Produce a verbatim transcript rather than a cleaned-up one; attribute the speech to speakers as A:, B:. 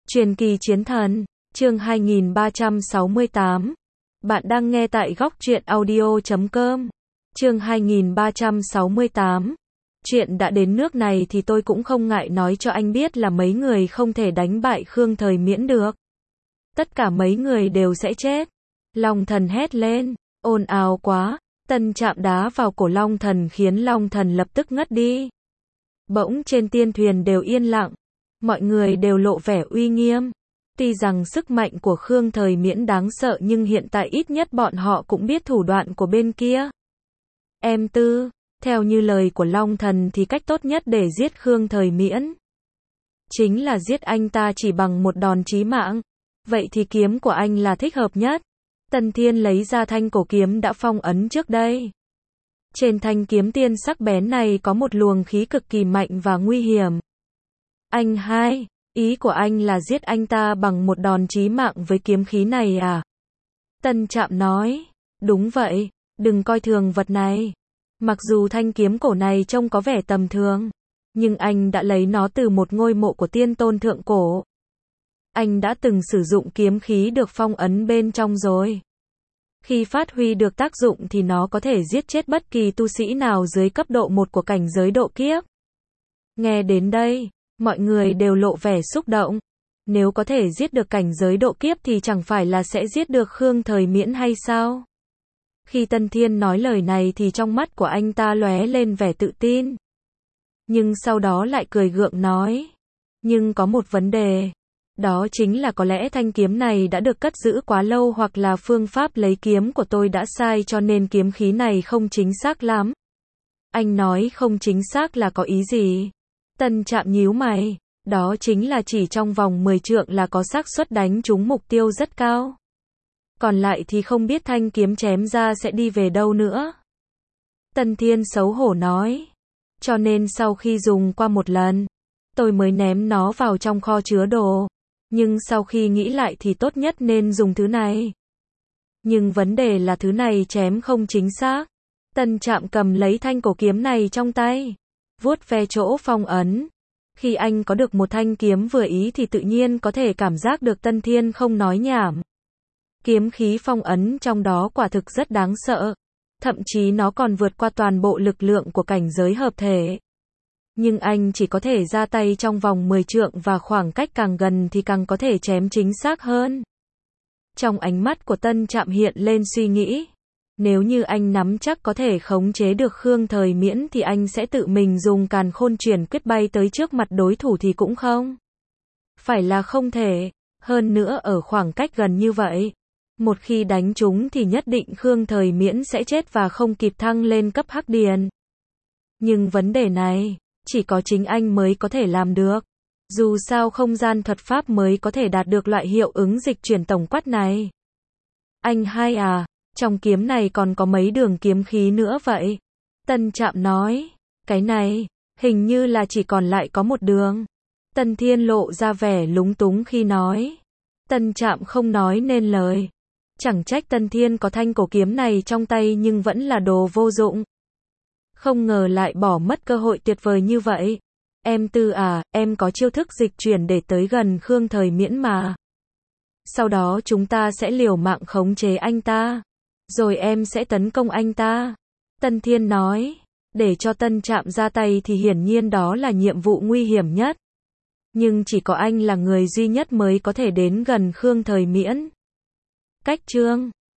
A: Truyền kỳ chiến thần, chương hai nghìn ba trăm sáu mươi tám. Bạn đang nghe tại góc truyện audio chấm com. Chương hai nghìn ba trăm sáu mươi tám. Chuyện đã đến nước này thì tôi cũng không ngại nói cho anh biết là mấy người không thể đánh bại Khương Thời Miễn được. Tất cả mấy người đều sẽ chết. Long Thần hét lên, ồn ào quá, Tân chạm đá vào cổ Long Thần khiến Long Thần lập tức ngất đi. Bỗng trên tiên thuyền đều yên lặng. Mọi người đều lộ vẻ uy nghiêm. Tuy rằng sức mạnh của Khương Thời Miễn đáng sợ nhưng hiện tại ít nhất bọn họ cũng biết thủ đoạn của bên kia. Em Tư, theo như lời của Long Thần thì cách tốt nhất để giết Khương Thời Miễn chính là giết anh ta chỉ bằng một đòn chí mạng. Vậy thì kiếm của anh là thích hợp nhất. Tần Thiên lấy ra thanh cổ kiếm đã phong ấn trước đây. Trên thanh kiếm tiên sắc bén này có một luồng khí cực kỳ mạnh và nguy hiểm. Anh hai, ý của anh là giết anh ta bằng một đòn chí mạng với kiếm khí này à? Tân Trạm nói, đúng vậy, đừng coi thường vật này. Mặc dù thanh kiếm cổ này trông có vẻ tầm thường, nhưng anh đã lấy nó từ một ngôi mộ của tiên tôn thượng cổ. Anh đã từng sử dụng kiếm khí được phong ấn bên trong rồi. Khi phát huy được tác dụng thì nó có thể giết chết bất kỳ tu sĩ nào dưới cấp độ một của cảnh giới độ kiếp. Nghe đến đây, mọi người đều lộ vẻ xúc động. Nếu có thể giết được cảnh giới độ kiếp thì chẳng phải là sẽ giết được Khương Thời Miễn hay sao? Khi Tân Thiên nói lời này thì trong mắt của anh ta lóe lên vẻ tự tin. Nhưng sau đó lại cười gượng nói. Nhưng có một vấn đề. Đó chính là có lẽ thanh kiếm này đã được cất giữ quá lâu hoặc là phương pháp lấy kiếm của tôi đã sai cho nên kiếm khí này không chính xác lắm. Anh nói không chính xác là có ý gì? Tân Trạm nhíu mày, đó chính là chỉ trong vòng mười trượng là có xác suất đánh trúng mục tiêu rất cao. Còn lại thì không biết thanh kiếm chém ra sẽ đi về đâu nữa. Tân Thiên xấu hổ nói, cho nên sau khi dùng qua một lần, tôi mới ném nó vào trong kho chứa đồ. Nhưng sau khi nghĩ lại thì tốt nhất nên dùng thứ này. Nhưng vấn đề là thứ này chém không chính xác. Tân Trạm cầm lấy thanh cổ kiếm này trong tay, vuốt ve chỗ phong ấn. Khi anh có được một thanh kiếm vừa ý thì tự nhiên có thể cảm giác được Tân Thiên không nói nhảm. Kiếm khí phong ấn trong đó quả thực rất đáng sợ. Thậm chí nó còn vượt qua toàn bộ lực lượng của cảnh giới hợp thể. Nhưng anh chỉ có thể ra tay trong vòng mười trượng và khoảng cách càng gần thì càng có thể chém chính xác hơn. Trong ánh mắt của Tân Trạm hiện lên suy nghĩ. Nếu như anh nắm chắc có thể khống chế được Khương Thời Miễn thì anh sẽ tự mình dùng Càn Khôn Chuyển Quyết bay tới trước mặt đối thủ thì cũng không phải là không thể. Hơn nữa ở khoảng cách gần như vậy, một khi đánh trúng thì nhất định Khương Thời Miễn sẽ chết và không kịp thăng lên cấp Hắc Điền. Nhưng vấn đề này, chỉ có chính anh mới có thể làm được. Dù sao không gian thuật pháp mới có thể đạt được loại hiệu ứng dịch chuyển tổng quát này. Anh hai à, trong kiếm này còn có mấy đường kiếm khí nữa vậy? Tân Trạm nói, cái này, hình như là chỉ còn lại có một đường. Tân Thiên lộ ra vẻ lúng túng khi nói. Tân Trạm không nói nên lời. Chẳng trách Tân Thiên có thanh cổ kiếm này trong tay nhưng vẫn là đồ vô dụng. Không ngờ lại bỏ mất cơ hội tuyệt vời như vậy. Em Tư à, em có chiêu thức dịch chuyển để tới gần Khương Thời Miễn mà. Sau đó chúng ta sẽ liều mạng khống chế anh ta. Rồi em sẽ tấn công anh ta. Tân Thiên nói, để cho Tân Trạm ra tay thì hiển nhiên đó là nhiệm vụ nguy hiểm nhất. Nhưng chỉ có anh là người duy nhất mới có thể đến gần Khương Thời Miễn. Cách chương